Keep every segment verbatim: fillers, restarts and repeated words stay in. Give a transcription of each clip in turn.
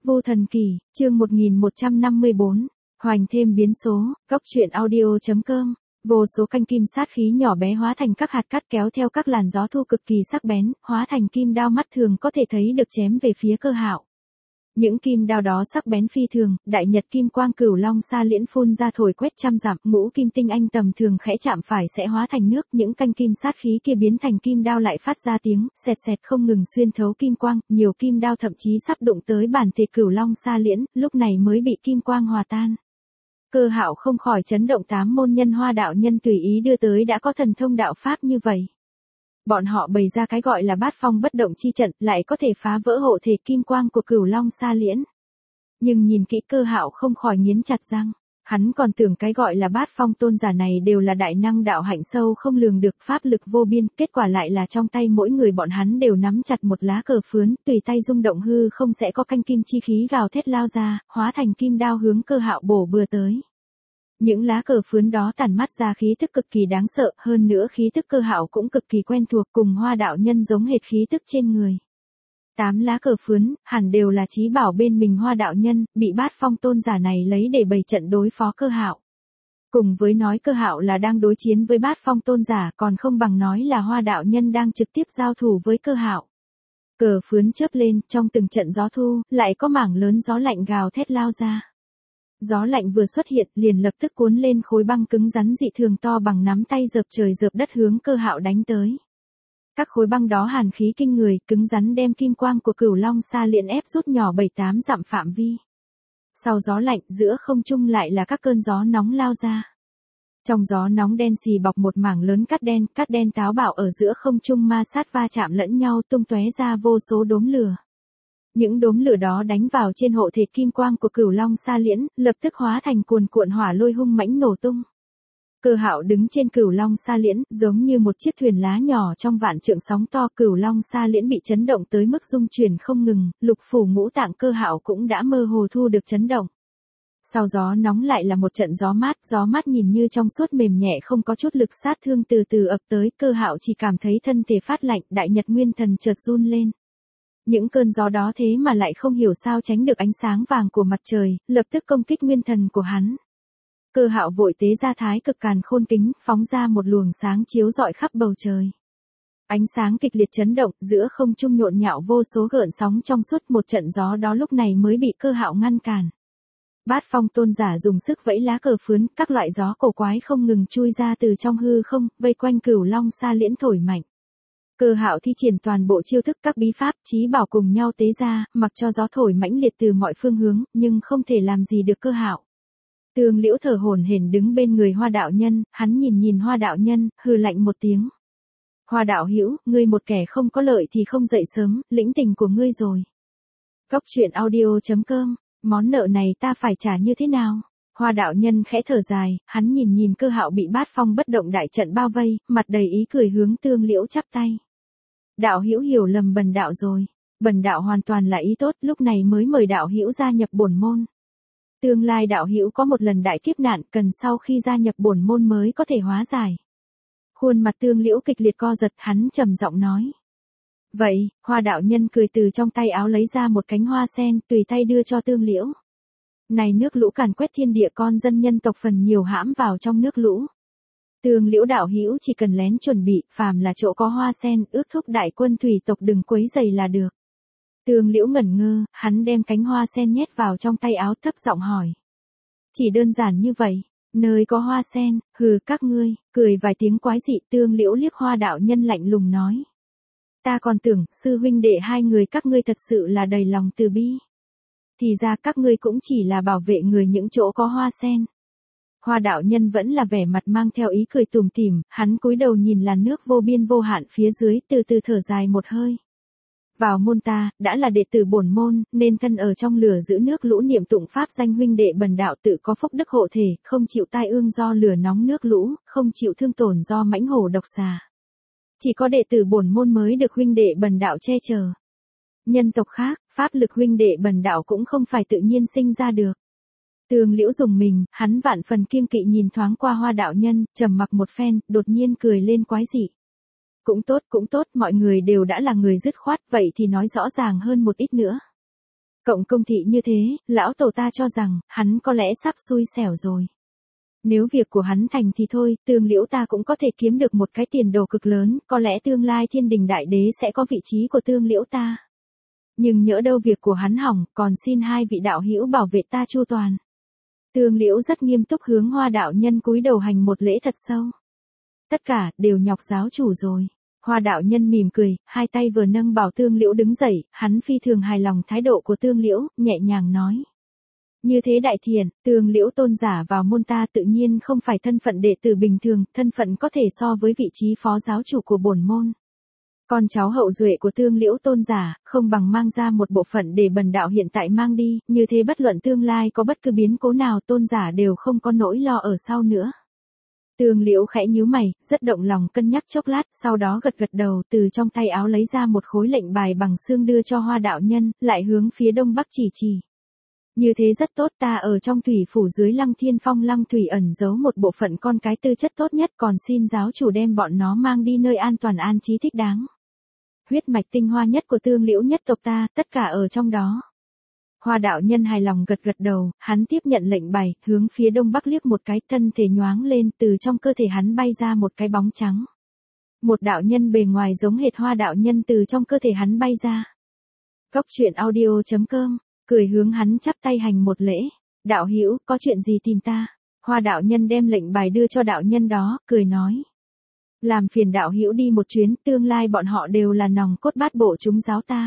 Vô Thần Kỳ, chương một nghìn một trăm năm mươi bốn, hoành thêm biến số, góc truyện audio.com. Vô số canh kim sát khí nhỏ bé hóa thành các hạt cát kéo theo các làn gió thu cực kỳ sắc bén, hóa thành kim đao mắt thường có thể thấy được chém về phía Cơ Hạo. Những kim đao đó sắc bén phi thường, đại nhật kim quang cửu long sa liễn phun ra thổi quét trăm dặm, ngũ kim tinh anh tầm thường khẽ chạm phải sẽ hóa thành nước, những canh kim sát khí kia biến thành kim đao lại phát ra tiếng sẹt sẹt không ngừng xuyên thấu kim quang, nhiều kim đao thậm chí sắp đụng tới bản thể cửu long sa liễn, lúc này mới bị kim quang hòa tan. Cơ Hạo không khỏi chấn động, tám môn nhân Hoa đạo nhân tùy ý đưa tới đã có thần thông đạo pháp như vậy. Bọn họ bày ra cái gọi là bát phong bất động chi trận, lại có thể phá vỡ hộ thể kim quang của cửu long sa liễn. Nhưng nhìn kỹ Cơ Hạo không khỏi nghiến chặt răng. Hắn còn tưởng cái gọi là bát phong tôn giả này đều là đại năng đạo hạnh sâu không lường được, pháp lực vô biên, kết quả lại là trong tay mỗi người bọn hắn đều nắm chặt một lá cờ phướn, tùy tay rung động hư không sẽ có canh kim chi khí gào thét lao ra, hóa thành kim đao hướng Cơ Hạo bổ bừa tới. Những lá cờ phướn đó tản mát ra khí tức cực kỳ đáng sợ, hơn nữa khí tức Cơ Hạo cũng cực kỳ quen thuộc, cùng Hoa đạo nhân giống hệt khí tức trên người. Tám lá cờ phướn, hẳn đều là chí bảo bên mình Hoa đạo nhân, bị bát phong tôn giả này lấy để bày trận đối phó Cơ Hạo. Cùng với nói Cơ Hạo là đang đối chiến với bát phong tôn giả, còn không bằng nói là Hoa đạo nhân đang trực tiếp giao thủ với Cơ Hạo. Cờ phướn chớp lên, trong từng trận gió thu, lại có mảng lớn gió lạnh gào thét lao ra. Gió lạnh vừa xuất hiện, liền lập tức cuốn lên khối băng cứng rắn dị thường to bằng nắm tay dợp trời dợp đất hướng Cơ Hạo đánh tới. Các khối băng đó hàn khí kinh người, cứng rắn đem kim quang của cửu long sa liễn ép rút nhỏ bảy tám dặm phạm vi. Sau gió lạnh, giữa không trung lại là các cơn gió nóng lao ra. Trong gió nóng đen xì bọc một mảng lớn cát đen, cát đen táo bạo ở giữa không trung ma sát va chạm lẫn nhau, tung tóe ra vô số đốm lửa. Những đốm lửa đó đánh vào trên hộ thể kim quang của cửu long sa liễn, lập tức hóa thành cuồn cuộn hỏa lôi hung mãnh nổ tung. Cơ Hạo đứng trên cửu long sa liễn, giống như một chiếc thuyền lá nhỏ trong vạn trượng sóng to, cửu long sa liễn bị chấn động tới mức rung chuyển không ngừng, lục phủ ngũ tạng Cơ Hạo cũng đã mơ hồ thu được chấn động. Sau gió nóng lại là một trận gió mát, gió mát nhìn như trong suốt mềm nhẹ không có chút lực sát thương từ từ ập tới, Cơ Hạo chỉ cảm thấy thân thể phát lạnh, đại nhật nguyên thần chợt run lên. Những cơn gió đó thế mà lại không hiểu sao tránh được ánh sáng vàng của mặt trời, lập tức công kích nguyên thần của hắn. Cơ Hạo vội tế ra thái cực càn khôn kính, phóng ra một luồng sáng chiếu rọi khắp bầu trời. Ánh sáng kịch liệt chấn động, giữa không trung nhộn nhạo vô số gợn sóng trong suốt, một trận gió đó lúc này mới bị Cơ Hạo ngăn cản. Bát phong tôn giả dùng sức vẫy lá cờ phướn, các loại gió cổ quái không ngừng chui ra từ trong hư không, vây quanh cửu long sa liễn thổi mạnh. Cơ Hạo thi triển toàn bộ chiêu thức các bí pháp, chí bảo cùng nhau tế ra, mặc cho gió thổi mãnh liệt từ mọi phương hướng, nhưng không thể làm gì được Cơ Hạo. Tương Liễu thở hổn hển đứng bên người Hoa đạo nhân, hắn nhìn nhìn Hoa đạo nhân, hừ lạnh một tiếng. Hoa đạo hữu, ngươi một kẻ không có lợi thì không dậy sớm, lĩnh tình của ngươi rồi. Góc truyện audio.com, món nợ này ta phải trả như thế nào? Hoa đạo nhân khẽ thở dài, hắn nhìn nhìn Cơ Hạo bị bát phong bất động đại trận bao vây, mặt đầy ý cười hướng Tương Liễu chắp tay. Đạo hữu hiểu lầm Bần đạo rồi. Bần đạo hoàn toàn là ý tốt, lúc này mới mời đạo hữu gia nhập bổn môn. Tương lai đạo hữu có một lần đại kiếp nạn, cần sau khi gia nhập bổn môn mới có thể hóa giải. Khuôn mặt Tương Liễu kịch liệt co giật, hắn trầm giọng nói. Vậy, Hoa đạo nhân cười từ trong tay áo lấy ra một cánh hoa sen, tùy tay đưa cho Tương Liễu. Này nước lũ càn quét thiên địa, con dân nhân tộc phần nhiều hãm vào trong nước lũ. Tương Liễu đạo hữu chỉ cần lén chuẩn bị, phàm là chỗ có hoa sen, ước thúc đại quân thủy tộc đừng quấy rầy là được. Tương Liễu ngẩn ngơ, hắn đem cánh hoa sen nhét vào trong tay áo, thấp giọng hỏi. Chỉ đơn giản như vậy, nơi có hoa sen, hừ các ngươi, cười vài tiếng quái dị. Tương Liễu liếc Hoa đạo nhân lạnh lùng nói. Ta còn tưởng, sư huynh đệ hai người các ngươi thật sự là đầy lòng từ bi. Thì ra các ngươi cũng chỉ là bảo vệ người những chỗ có hoa sen. Hoa đạo nhân vẫn là vẻ mặt mang theo ý cười tủm tỉm, hắn cúi đầu nhìn làn nước vô biên vô hạn phía dưới, từ từ thở dài một hơi. Vào môn ta, đã là đệ tử bổn môn, nên thân ở trong lửa giữ nước lũ, niệm tụng pháp danh huynh đệ Bần đạo tự có phúc đức hộ thể, không chịu tai ương do lửa nóng nước lũ, không chịu thương tổn do mãnh hổ độc xà. Chỉ có đệ tử bổn môn mới được huynh đệ Bần đạo che chở. Nhân tộc khác, pháp lực huynh đệ Bần đạo cũng không phải tự nhiên sinh ra được. Tương Liễu dùng mình, hắn vạn phần kiêng kỵ nhìn thoáng qua Hoa đạo nhân, trầm mặc một phen, đột nhiên cười lên quái dị. Cũng tốt, cũng tốt, mọi người đều đã là người dứt khoát, vậy thì nói rõ ràng hơn một ít nữa. Cộng công thị như thế, lão tổ ta cho rằng, hắn có lẽ sắp xui xẻo rồi. Nếu việc của hắn thành thì thôi, Tương Liễu ta cũng có thể kiếm được một cái tiền đồ cực lớn, có lẽ tương lai thiên đình đại đế sẽ có vị trí của Tương Liễu ta. Nhưng nhỡ đâu việc của hắn hỏng, còn xin hai vị đạo hữu bảo vệ ta chu toàn. Tương Liễu rất nghiêm túc hướng Hoa đạo nhân cúi đầu hành một lễ thật sâu. Tất cả, đều nhọc giáo chủ rồi. Hoa đạo nhân mỉm cười, hai tay vừa nâng bảo Tương Liễu đứng dậy, hắn phi thường hài lòng thái độ của Tương Liễu, nhẹ nhàng nói. Như thế đại thiện, Tương Liễu tôn giả vào môn ta tự nhiên không phải thân phận đệ tử bình thường, thân phận có thể so với vị trí phó giáo chủ của bổn môn. Con cháu hậu duệ của Tương Liễu tôn giả, không bằng mang ra một bộ phận để bần đạo hiện tại mang đi, như thế bất luận tương lai có bất cứ biến cố nào tôn giả đều không có nỗi lo ở sau nữa. Tương Liễu khẽ nhíu mày, rất động lòng cân nhắc chốc lát, sau đó gật gật đầu từ trong tay áo lấy ra một khối lệnh bài bằng xương đưa cho Hoa đạo nhân, lại hướng phía đông bắc chỉ chỉ. Như thế rất tốt, ta ở trong thủy phủ dưới Lăng Thiên Phong Lăng Thủy ẩn giấu một bộ phận con cái tư chất tốt nhất, còn xin giáo chủ đem bọn nó mang đi nơi an toàn an trí thích đáng. Huyết mạch tinh hoa nhất của Tương Liễu nhất tộc ta, tất cả ở trong đó. Hoa đạo nhân hài lòng gật gật đầu, hắn tiếp nhận lệnh bài, hướng phía đông bắc liếc một cái, thân thể nhoáng lên, từ trong cơ thể hắn bay ra một cái bóng trắng. Một đạo nhân bề ngoài giống hệt Hoa đạo nhân từ trong cơ thể hắn bay ra. Góc truyện audio chấm com, cười hướng hắn chắp tay hành một lễ. Đạo hữu, có chuyện gì tìm ta? Hoa đạo nhân đem lệnh bài đưa cho đạo nhân đó, cười nói. Làm phiền đạo hữu đi một chuyến, tương lai bọn họ đều là nòng cốt bát bộ chúng giáo ta.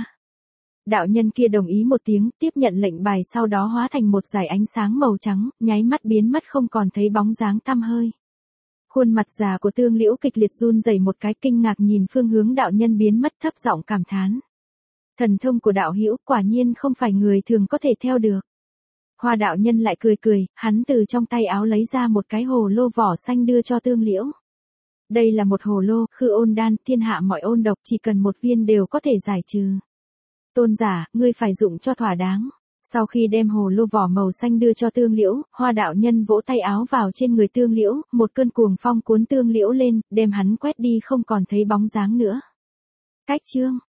Đạo nhân kia đồng ý một tiếng, tiếp nhận lệnh bài, sau đó hóa thành một dải ánh sáng màu trắng, nháy mắt biến mất không còn thấy bóng dáng tăm hơi. Khuôn mặt già của Tương Liễu kịch liệt run rẩy một cái, kinh ngạc nhìn phương hướng đạo nhân biến mất, thấp giọng cảm thán. Thần thông của đạo hữu quả nhiên không phải người thường có thể theo được. Hoa đạo nhân lại cười cười, hắn từ trong tay áo lấy ra một cái hồ lô vỏ xanh đưa cho Tương Liễu. Đây là một hồ lô, khư ôn đan, thiên hạ mọi ôn độc, chỉ cần một viên đều có thể giải trừ. Tôn giả, ngươi phải dụng cho thỏa đáng. Sau khi đem hồ lô vỏ màu xanh đưa cho Tương Liễu, Hoa đạo nhân vỗ tay áo vào trên người Tương Liễu, một cơn cuồng phong cuốn Tương Liễu lên, đem hắn quét đi không còn thấy bóng dáng nữa. Cách chương